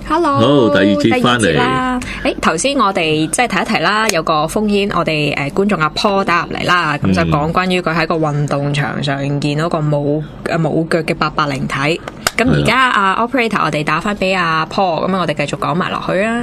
Hello， 好，第二節翻嚟啦。頭先我哋即係提一提啦，有個烽煙，我哋觀眾阿 Paul 打入嚟啦，咁就講關於佢喺個運動場上見到個冇腳嘅八百靈體。咁而家operator， 我哋打翻俾阿 Paul， 咁我哋繼續講埋落去啊。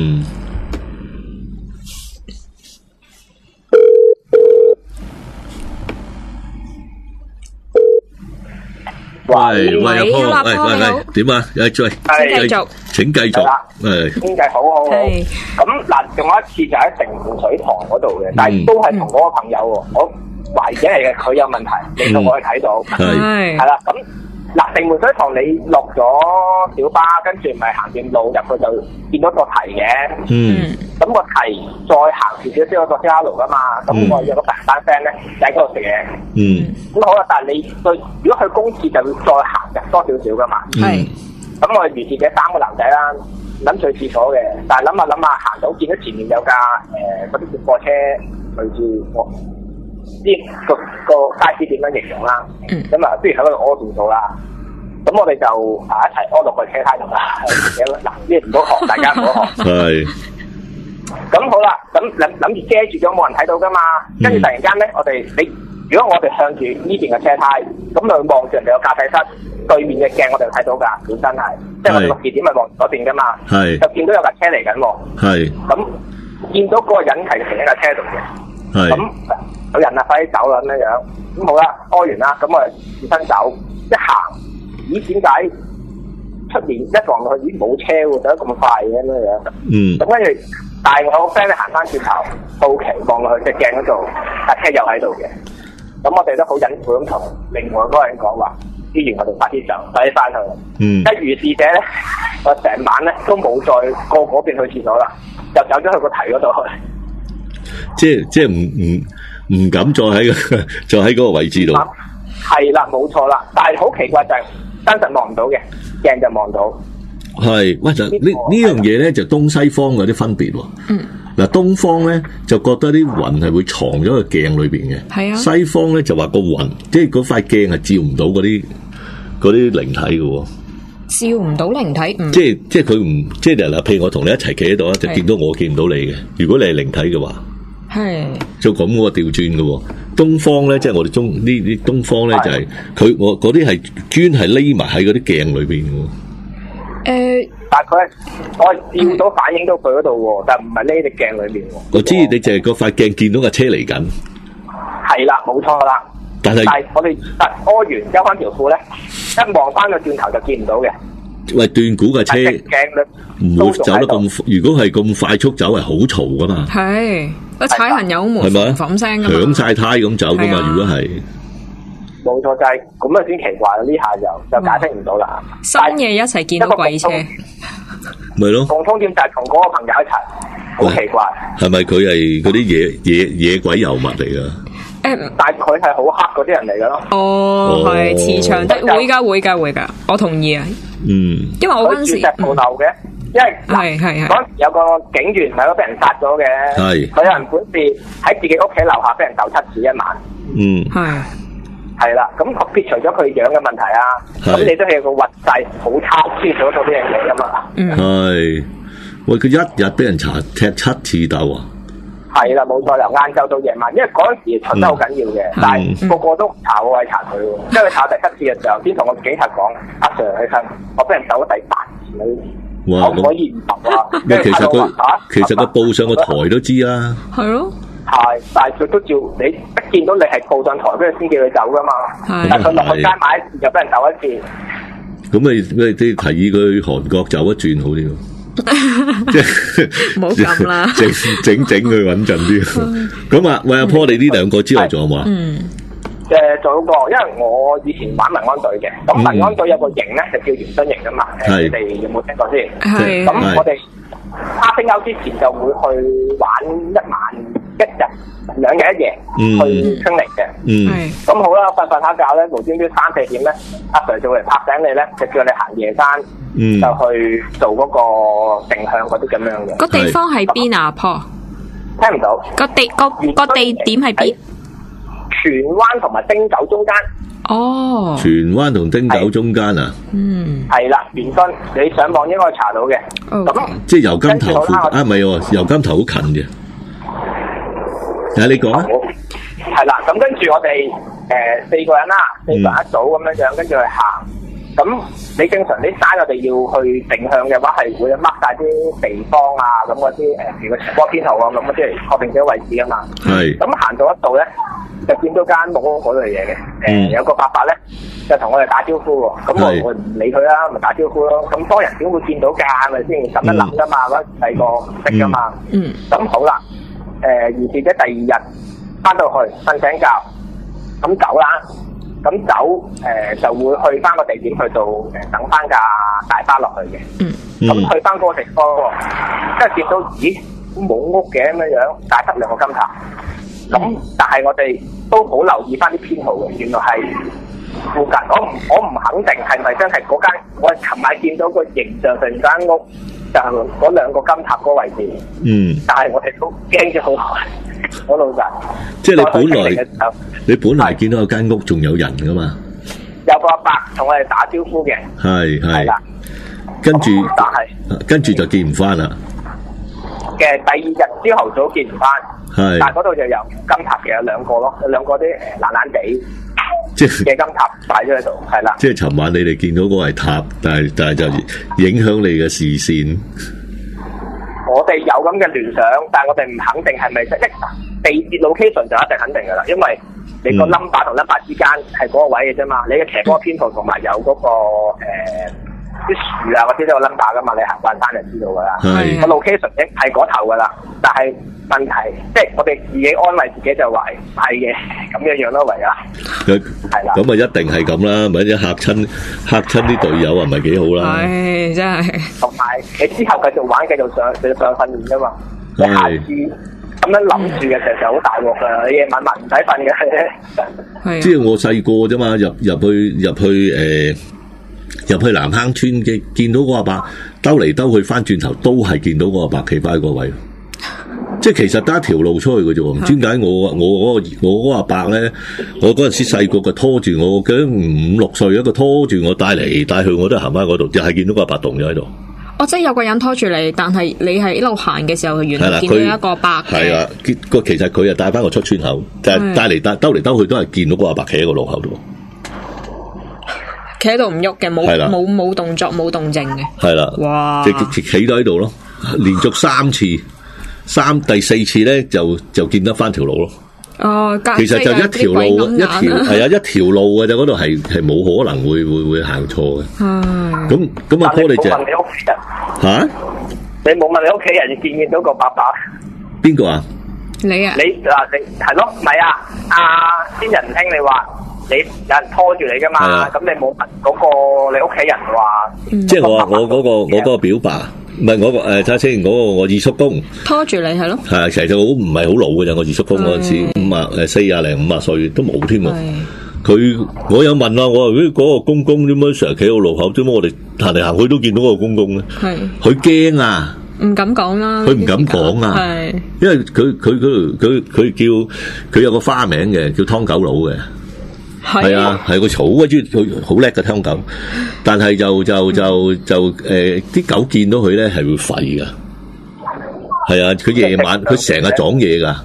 喂，阿 Paul， 喂，點啊？請繼續， 經濟好。咁嗱，仲有一次就喺城門水塘嗰度嘅，但係都係同嗰個朋友喎。我懷疑係嘅，佢有問題，令到我哋睇到。係啦，咁嗱，城門水塘你落咗小巴，跟住咪行段路入去就見到個堤嘅。咁個堤再行少少先有個車路噶嘛。咁我有個大班 friend 咧，就喺嗰度食嘢。咁好啦，但係你如果去公廁就要再行嘅多少少噶嘛。咁我哋如是者3個男仔啦，諗去廁所嘅，但係諗下行到見到前面有架嗰啲接貨車，類似我知個 size 點樣形容啦。咁啊，不如喺嗰度屙算數啦。咁我哋就一齊屙落個車胎度啦。嗱，呢唔好學，大家唔好學。係。咁好啦，咁諗住遮住咗冇人睇到噶嘛。跟住突然間咧，如果我哋向住呢邊嘅車胎，咁就望住人哋個駕駛室對面嘅鏡，我哋睇到㗎，本身係，即係我哋個視點係望嗰邊㗎嘛，就見到有架車嚟緊喎，咁見到嗰個人係停喺架車度嘅，咁有人啊，快啲走啦咁樣，咁好啦，屙完啦，咁我哋轉身走，一行，咦點解出面一望落去，咦冇車喎，走得咁快嘅咁樣，咁跟住，但係我個 friend 咧行翻轉頭，好奇望落去隻鏡嗰度，架車又喺度嘅。咁我哋都好隱晦咁同另外嗰個人講話，之前我哋快啲走，快啲翻去。一如是者咧，我成晚咧都冇再過嗰邊去廁所啦，就走咗去個堤嗰度去。 即係唔敢再喺嗰個位置度。 係啦，冇錯啦，但係好奇怪就係真實望唔到嘅，鏡就望到。 係，喂，就呢樣嘢咧，就東西方有啲分別喎。嗱，東方咧就覺得啲雲係會藏咗喺鏡裏邊嘅，係啊。西方咧就話個雲，即係嗰塊鏡係照唔到嗰啲靈體嘅， 照唔到靈體。 即係佢唔，即係嗱，譬如我同你一齊企喺度啦，就見到我見唔到你嘅。如果你係靈體嘅話，係就咁個調轉嘅。東方咧，即係我哋呢啲東方咧，就係我嗰啲係專係匿埋喺嗰啲鏡裏邊嘅。 但係我照到反映到佢嗰度喎，但係唔係呢隻鏡裏面喎。 我知你就係嗰塊鏡見到架車嚟緊。係啦，冇錯啦。但係我哋屙完收翻條褲咧，一望翻個轉頭就見唔到嘅。 喂，斷估架車唔會走得咁，如果係咁快速走係好嘈噶嘛。 係，個踩行油門嘭聲噶嘛， 響晒胎咁走噶嘛。如果係。 冇錯，就係咁啊！先奇怪啦，呢下就解釋唔到啦。 深夜一齊見到鬼車， 咪咯？ 共通點就係同嗰個朋友一齊，好奇怪。係咪佢係嗰啲野鬼尤物嚟噶？ 但係佢係好黑嗰啲人嚟噶咯。 係磁場的，會噶，我同意啊。因為我嗰陣時冇漏嘅，因為嗰陣時有個警員係都俾人殺咗嘅，佢有人本事喺自己屋企樓下俾人鬥7次一晚。係啦，咁撇除咗佢樣嘅問題啊，咁你都係有個運勢好差先做到呢樣嘢噶嘛。係， 喂，佢一日俾人踢7次鬥啊！ 係啦，冇錯，由晏晝到夜晚，因為嗰陣時巡得好緊要嘅，但係個個都查我位查佢喎，因為佢查第7次嘅時候，先同我警察講：阿 Sir，你睇我俾人鬥咗第8次，可唔可以唔鬥啊？ 其實佢報上個台都知啦。 係咯。 係，但係佢都照你一見到你係報上台，跟住先叫佢走噶嘛。但係佢落去街買一次，就俾人走一次。 咁你提議佢去韓國走一轉好啲喎，即係唔好咁啦，整佢穩陣啲。咁啊，喂阿 Paul，你呢2個之外仲有冇啊？ 做過，因為我以前玩民安隊嘅，咁民安隊有個營咧就叫元軍營噶嘛。你哋有冇聽過先？係。咁我哋沙丁歐之前就會去玩1晚1日2日1夜去清理嘅。咁好啦，瞓下覺咧，無端端3、4點咧，阿 Sir 就會嚟拍醒你咧，就叫你行夜山，就去做嗰個定向嗰啲咁樣嘅。 個地方喺邊啊？阿 Paul？ 聽唔到。 個地點喺邊？ 荃灣同埋汀九中間。 哦， 荃灣同汀九中間啊？ 係啦，元勳你上網應該查到嘅。咁即係油柑頭附啊？唔係喎，油柑頭好近嘅。你講啊。 係啦，咁跟住我哋4個人啦，4個人一組咁樣，跟住去行。咁你正常啲山我哋要去定向嘅話，係會 mark 晒啲地方啊，咁嗰啲譬如個斜坡編號啊，咁嗰啲嚟確定自己位置啊嘛。係。咁行到一度咧，就見到間木屋嗰類嘢嘅。有個伯伯咧，就同我哋打招呼喎。咁我唔理佢啦，咪打招呼咯。咁多人點會見到㗎？係咪先？咁一諗㗎嘛，嗰細個唔識㗎嘛。咁好啦，於是者第2日翻到去瞓醒覺，咁走啦。咁走就會去翻個地點去到等翻架大巴落去嘅。咁去翻嗰個地方，即係見到咦冇屋嘅咁樣，但係得2個金塔。咁但係我哋都好留意翻啲編號嘅，原來係附近。我唔肯定係咪真係嗰間。我琴晚見到個形象成間屋就係嗰2個金塔嗰個位置。但係我哋都驚咗好耐。我老實， 即係你本來見到有間屋仲有人噶嘛？ 有個阿伯同我哋打招呼嘅，係啦， 跟住就見唔翻啦。 嘅第2日朝頭早見唔翻，但係嗰度就有金塔嘅，有2個咯，有2個啲爛爛地即係嘅金塔擺咗喺度，係啦。 即係尋晚你哋見到嗰個係塔，但係就影響你嘅視線。 我哋有咁嘅聯想，但係我哋唔肯定係咪即係地鐵 location 就一定肯定㗎啦，因為你個 number 同 number 之間係嗰個位嘅啫嘛，你嘅斜坡編號同埋有嗰個啲樹啊嗰啲都有 number 㗎嘛，你行慣山就知道㗎啦。個 location 係嗰頭㗎啦，但係問題即係我哋自己安慰自己就話係嘅咁樣咯，唯有係啦。咁啊一定係咁啦，咪一嚇親啲隊友啊，唔係幾好啦。 係真係。同埋你之後繼續玩，繼續上訓練㗎嘛。你下次咁樣諗住嘅時候好大鑊㗎，你夜晚唔使瞓嘅。 即係我細個啫嘛，入去南坑村嘅，見到個阿伯兜嚟兜去，翻轉頭都係見到個阿伯企翻喺個位。即係其實得一條路出去嘅啫，唔知點解我嗰個阿伯咧，我嗰陣時細個嘅拖住我，記得5、6歲一個拖住我帶嚟帶去，我都行翻嗰度，就係見到個阿伯動咗喺度。 哦，即係有個人拖住你，但係你係一路行嘅時候，原來見到一個伯嘅。係啊， 其實佢又帶翻我出村口，就係帶嚟兜嚟兜去都係見到個阿伯企喺個路口度。 企喺度唔喐嘅，冇動作冇動靜嘅。 係啦，哇！即企咗喺度咯，連續3次，第4次咧就見得翻條路咯。哦，其實就一條路，一條路嘅，就嗰度係冇可能會行錯嘅。咁阿哥你就問你屋企人吓？你冇問你屋企人見唔見到個伯伯？ 邊個啊？ 你啊？ 你係咯？唔係啊？先人兄，你話你有人拖住你噶嘛？咁你冇問嗰個你屋企人話？ 即係我嗰個表爸。唔係我睇下先，嗰個我二叔公拖住你係咯， 係其實唔係好老嘅咋，我二叔公嗰陣時40零50歲都冇添喎。我有問啦，我話嗰個公公點解成日企喺個路口，點解我哋行嚟行去都見到個公公咧？係佢驚啊，唔敢講啦，佢唔敢講啊，係因為佢叫佢有個花名嘅，叫湯狗佬嘅。係啊，係個草啊，佢好叻嘅香狗，但係就啲狗見到佢咧係會吠噶，係啊，佢夜晚佢成日撞嘢噶，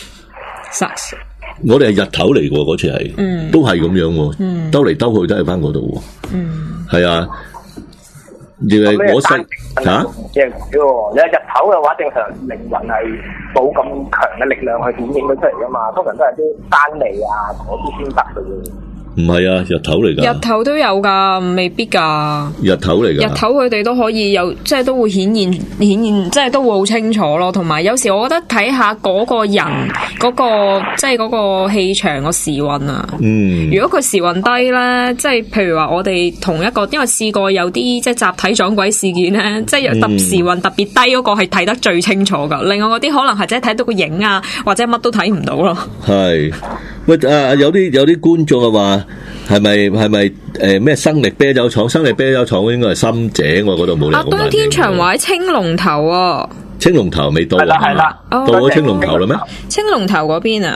我哋係日頭嚟嘅嗰次係，都係咁樣，兜嚟兜去都係翻嗰度，係啊，亦係我細吓，你日頭嘅話，正常靈魂係冇咁強嘅力量去顯現佢出嚟噶嘛，通常都係啲山梨啊嗰啲先得嘅啫。唔係啊，日頭嚟噶。日頭都有噶，未必噶。日頭嚟噶。日頭佢哋都可以有，即係都會顯現，即係都會好清楚咯。同埋有時我覺得睇下嗰個人嗰個，即係嗰個氣場個時運啊。如果佢時運低咧，即係譬如話我哋同一個，因為試過有啲即係集體撞鬼事件咧，即係時運特別低嗰個係睇得最清楚噶。另外嗰啲可能係即係睇到個影啊，或者乜都睇唔到咯。係。喂，有啲觀眾啊話係咪咩生力啤酒廠？生力啤酒廠應該係深井，我嗰度冇嚟。冬天長話喺青龍頭啊，青龍頭未到啊？係啦，到咗青龍頭啦咩？青龍頭嗰邊啊，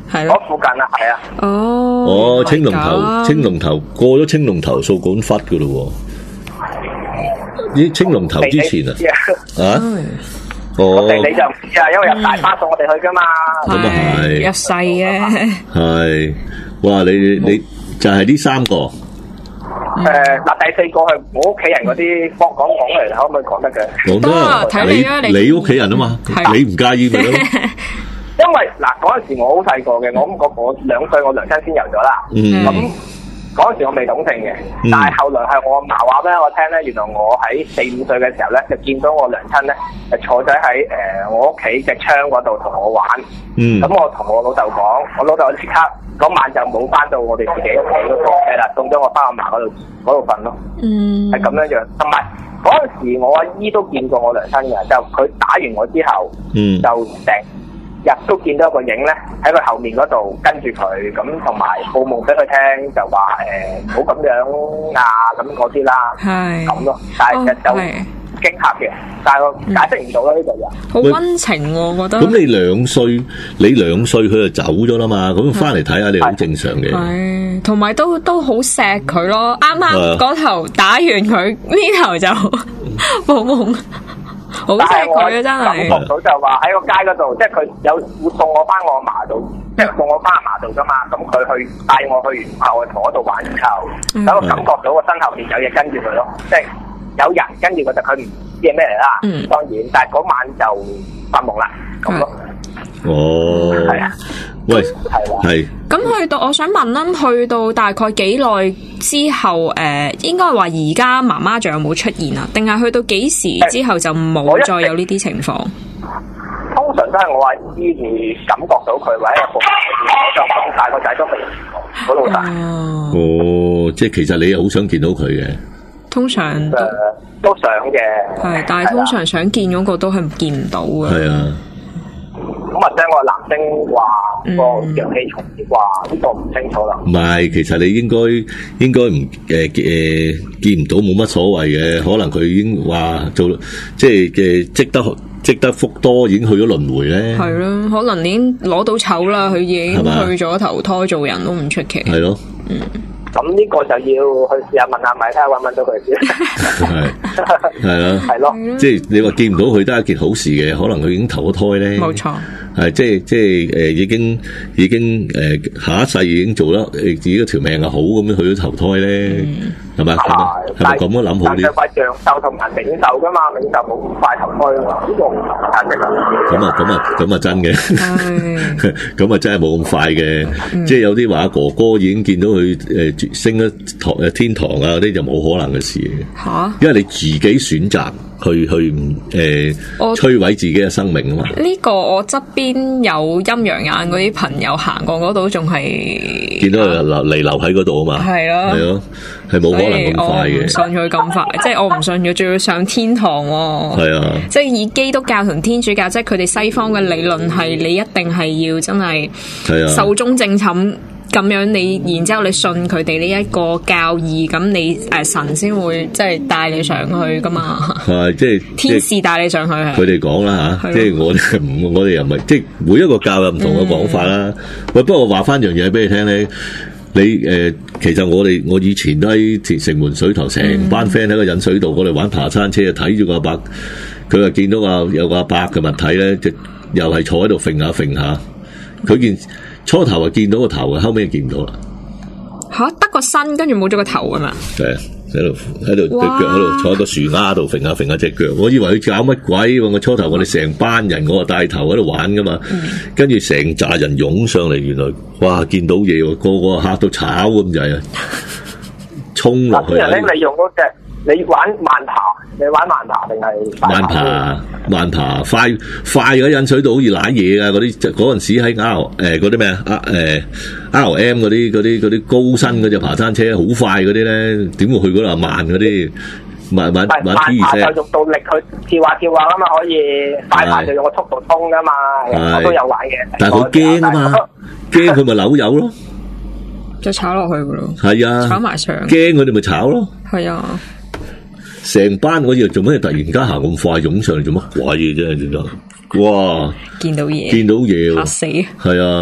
係咯， 嗰附近啊，係啊。 哦，青龍頭過咗青龍頭掃管笏噶咯喎，咦，青龍頭之前啊？ 我哋你就唔知啊，因為有大巴送我哋去噶嘛。 咁啊係， 一世嘅。 係，哇！你就係呢3個。 嗱，第4個係我屋企人嗰啲講嚟，可唔可以講得嘅？ 講得，睇你屋企人啊嘛，你唔介意咪咯？ 因為嗱嗰陣時我好細個嘅，我2歲，我娘親先有咗啦。咁嗰陣時我未懂性嘅，但係後來係我阿嫲話俾我聽咧，原來我喺4、5歲嘅時候咧，就見到我娘親咧，坐咗喺我屋企隻窗嗰度同我玩。咁我同我老豆講，我老豆即刻嗰晚就冇翻到我哋自己屋企嗰度，係啦，送咗我翻阿嫲嗰度瞓咯。係咁樣樣，同埋嗰陣時我阿姨都見過我娘親嘅，就佢打完我之後，就成日都見到一個影咧喺佢後面嗰度跟住佢，咁同埋報夢俾佢聽，就話唔好咁樣啊咁嗰啲啦，咁咯。但係其實就驚嚇嘅，但係我解釋唔到啦呢個人。 好溫情我覺得。咁你2歲佢就走咗啦嘛，咁翻嚟睇下你好正常嘅。 係，同埋都好錫佢咯。啱啱嗰頭打完佢，呢頭就報夢。好錫佢啊！真係感覺到就話喺個街嗰度，即係佢會送我翻我阿嫲度，即係送我翻阿嫲度噶嘛。咁佢去帶我去完後，我同嗰度玩之後，咁我感覺到個身後面有嘢跟住佢咯，即係有人跟住佢，就佢唔知係咩嚟啦。當然，但係嗰晚就發夢啦，咁咯。 哦， 係啊， 喂， 係。 咁去到，我想問啦，去到大概幾耐之後？應該話而家媽媽仲有冇出現啊？定係去到幾時之後就冇再有呢啲情況？ 通常都係我阿姨會感覺到佢或者有就咁大個仔都未嗰度大。 哦，即係其實你又好想見到佢嘅。 通常都想嘅。 係，但係通常想見嗰個都係見唔到嘅。 係啊。 咁或者我男星話個陽氣重啲啩，呢個唔清楚啦。 唔係，其實你應該唔見唔到冇乜所謂嘅，可能佢已經話做即係嘅積得福多，已經去咗輪迴咧。 係咯，可能已經攞到籌啦，佢已經去咗投胎做人都唔出奇。 係咯。 咁呢個就要去試下問下咪，睇下搵唔搵到佢先。係啦，係咯， 即係你話見唔到佢都係一件好事嘅，可能佢已經投咗胎咧。 冇錯， 係即係已經下一世已經做得自己條命好咁樣去咗投胎咧，係咪？係咪咁樣諗好啲？ 但係快陽壽同埋冥壽噶嘛，冥壽冇咁快投胎啊嘛，呢個唔同價值啊。 咁啊真嘅，咁啊真係冇咁快嘅，即係有啲話哥哥已經見到佢升咗天堂啊嗰啲就冇可能嘅事嘅，因為你自己選擇去摧毀自己嘅生命啊嘛。 呢個我側邊有陰陽眼嗰啲朋友行過嗰度，仲係見到佢留喺嗰度啊嘛。 係咯， 係冇可能咁快嘅。 我唔信佢咁快，即係我唔信佢仲要上天堂。 係啊， 即係以基督教同天主教，即係佢哋西方嘅理論係你一定係要真係壽終正寢。咁樣你，然之後你信佢哋呢一個教義，咁你神先會即係帶你上去噶嘛？係即係天使帶你上去係。 佢哋講啦吓，即係我哋又唔係，即係每一個教有唔同嘅講法啦。喂，不過話翻樣嘢俾你聽咧，你其實我以前都喺城門水塘，成班 friend 喺個引水道，我哋玩爬山車，睇住個阿伯，佢話見到有個阿伯嘅物體咧，就又係坐喺度揈下揈下，佢初頭係見到個頭嘅，後尾就見唔到啦。 吓，得個身，跟住冇咗個頭啊嘛？ 係啊，喺度對腳喺度坐喺個樹丫度揈下揈下隻腳。我以為佢搞乜鬼？我初頭我哋成班人，我話帶頭喺度玩噶嘛。跟住成扎人湧上嚟，原來哇見到嘢喎，個個嚇到炒咁滯啊！衝落去。啲人咧，你用嗰隻。你玩慢爬，你玩慢爬定係慢爬快嘅引水道好似瀨嘢啊！嗰陣時喺嗰啲咩RM 嗰啲高身嗰隻爬山車好快嗰啲咧，點會去嗰度慢嗰啲慢 T 2就用到力去跳下咁嘛，可以快爬就用個速度衝噶嘛，我都有玩嘅。 但係佢驚啊嘛，驚佢咪扭油咯， 就炒落去噶咯。 係啊， 炒埋上， 驚佢哋咪炒咯。 係啊。 成班嗰啲做咩突然間行咁快湧上嚟做乜鬼嘢啫？點解？哇！ 見到嘢， 嚇死！係啊，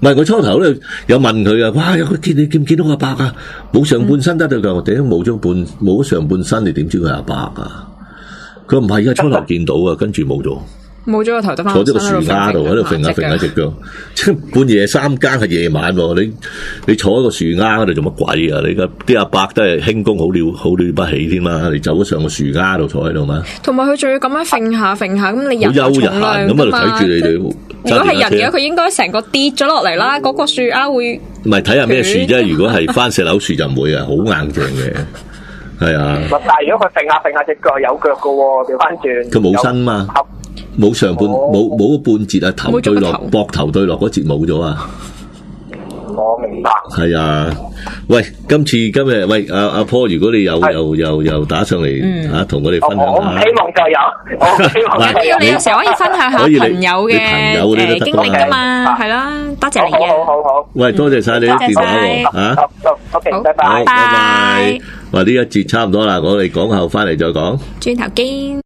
唔係我初頭咧有問佢啊，哇！有個你見唔見到阿伯啊？冇上半身得到㗎，我頂冇咗上半身，你點知佢係阿伯啊？佢唔係啊，初頭見到啊，跟住冇咗。 冇咗個頭得翻， 坐咗個樹丫度喺度揈下揈下隻腳，即係半夜三更係夜晚喎，你坐喺個樹丫嗰度做乜鬼啊？你啲阿伯都係輕功好了不起添嘛，你走咗上個樹丫度坐喺度嘛？ 同埋佢仲要咁樣揈下揈下，咁你人好悠閒咁喺度睇住你哋。 如果係人嘅，佢應該成個跌咗落嚟啦，嗰個樹丫會唔係睇下咩樹啫？如果係番石榴樹就唔會啊，好硬淨嘅，係啊。 但係如果佢揈下隻腳有腳嘅喎，調翻轉。 佢冇身嘛。冇上半冇半截啊，頭對落膊頭對落嗰節冇咗啊！ 我明白。係啊，喂，今日喂阿Paul，如果你又打上嚟嚇，同我哋分享下。 我唔希望就有，我希望你有時候可以分享下朋友嘅經歷㗎嘛，係啦，多謝你嘅。 好。 喂，多謝晒你啲電話喎嚇。 OK，拜拜。 拜拜。話呢一節差唔多啦，我哋講後翻嚟再講。 轉頭見。